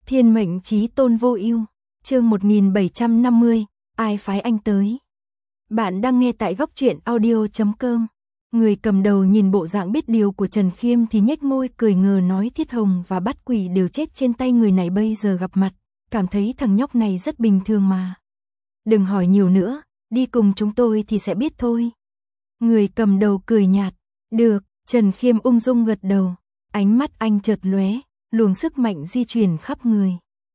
Thiên mệnh chí tôn vô ưu, chương 1750, ai phái anh tới. Bạn đang nghe tại góc truyện audio.com. Người cầm đầu nhìn bộ dạng biết điều của Trần Khiêm thì nhếch môi cười ngờ nói Thiết Hồng và Bát Quỷ đều chết trên tay người này bây giờ gặp mặt, cảm thấy thằng nhóc này rất bình thường mà. Đừng hỏi nhiều nữa, đi cùng chúng tôi thì sẽ biết thôi. Người cầm đầu cười nhạt, được, Trần Khiêm ung dung gật đầu, ánh mắt anh chợt lóe, luồng sức mạnh di chuyển khắp người.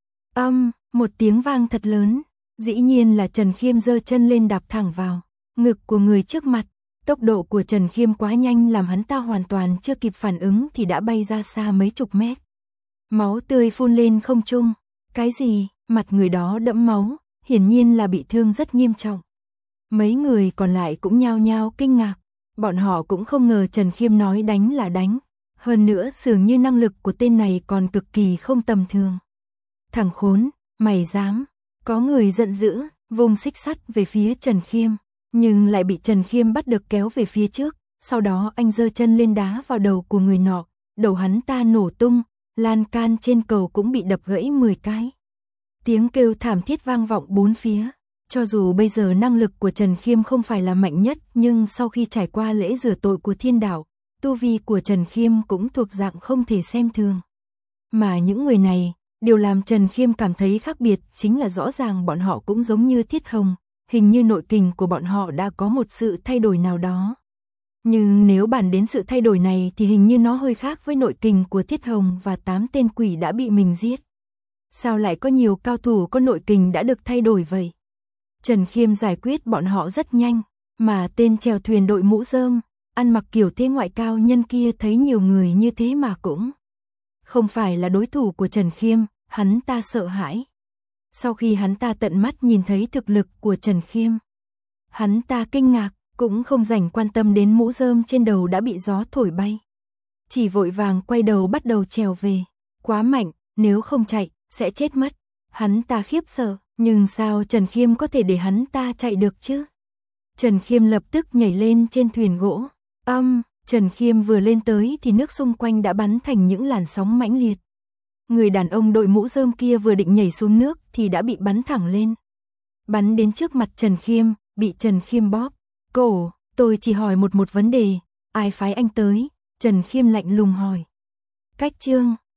Một tiếng vang thật lớn, dĩ nhiên là Trần Khiêm giơ chân lên đạp thẳng vào ngực của người trước mặt. Tốc độ của Trần Khiêm quá nhanh làm hắn ta hoàn toàn chưa kịp phản ứng thì đã bay ra xa mấy chục mét. Máu tươi phun lên không trung. Cái gì? Mặt người đó đẫm máu, hiển nhiên là bị thương rất nghiêm trọng. Mấy người còn lại cũng nhao nhao kinh ngạc. Bọn họ cũng không ngờ Trần Khiêm nói đánh là đánh. Hơn nữa dường như năng lực của tên này còn cực kỳ không tầm thường. Thằng khốn, mày dám? Có người giận dữ, vung xích sắt về phía Trần Khiêm, nhưng lại bị Trần Khiêm bắt được kéo về phía trước. Sau đó anh giơ chân lên đá vào đầu của người nọ, đầu hắn ta nổ tung, lan can trên cầu cũng bị đập gãy 10 cái. Tiếng kêu thảm thiết vang vọng bốn phía. Cho dù bây giờ năng lực của Trần Khiêm không phải là mạnh nhất, nhưng sau khi trải qua lễ rửa tội của thiên đạo, tu vi của Trần Khiêm cũng thuộc dạng không thể xem thường. Mà những người này, điều làm Trần Khiêm cảm thấy khác biệt chính là rõ ràng bọn họ cũng giống như Thiết Hồng, hình như nội kình của bọn họ đã có một sự thay đổi nào đó. Nhưng nếu bàn đến sự thay đổi này thì hình như nó hơi khác với nội kình của Thiết Hồng và 8 tên quỷ đã bị mình giết. Sao lại có nhiều cao thủ có nội kình đã được thay đổi vậy? Trần Khiêm giải quyết bọn họ rất nhanh, mà tên chèo thuyền đội mũ rơm, ăn mặc kiểu thế ngoại cao nhân kia thấy nhiều người như thế mà cũng không phải là đối thủ của Trần Khiêm, hắn ta sợ hãi. Sau khi hắn ta tận mắt nhìn thấy thực lực của Trần Khiêm, hắn ta kinh ngạc, cũng không rảnh quan tâm đến mũ rơm trên đầu đã bị gió thổi bay. Chỉ vội vàng quay đầu bắt đầu trèo về. Quá mạnh, nếu không chạy, sẽ chết mất. Hắn ta khiếp sợ, nhưng sao Trần Khiêm có thể để hắn ta chạy được chứ? Trần Khiêm lập tức nhảy lên trên thuyền gỗ. Trần Khiêm vừa lên tới thì nước xung quanh đã bắn thành những làn sóng mãnh liệt. Người đàn ông đội mũ rơm kia vừa định nhảy xuống nước thì đã bị bắn thẳng lên. Bắn đến trước mặt Trần Khiêm, bị Trần Khiêm bóp cổ. Tôi chỉ hỏi một vấn đề, ai phái anh tới? Trần Khiêm lạnh lùng hỏi. Cách chương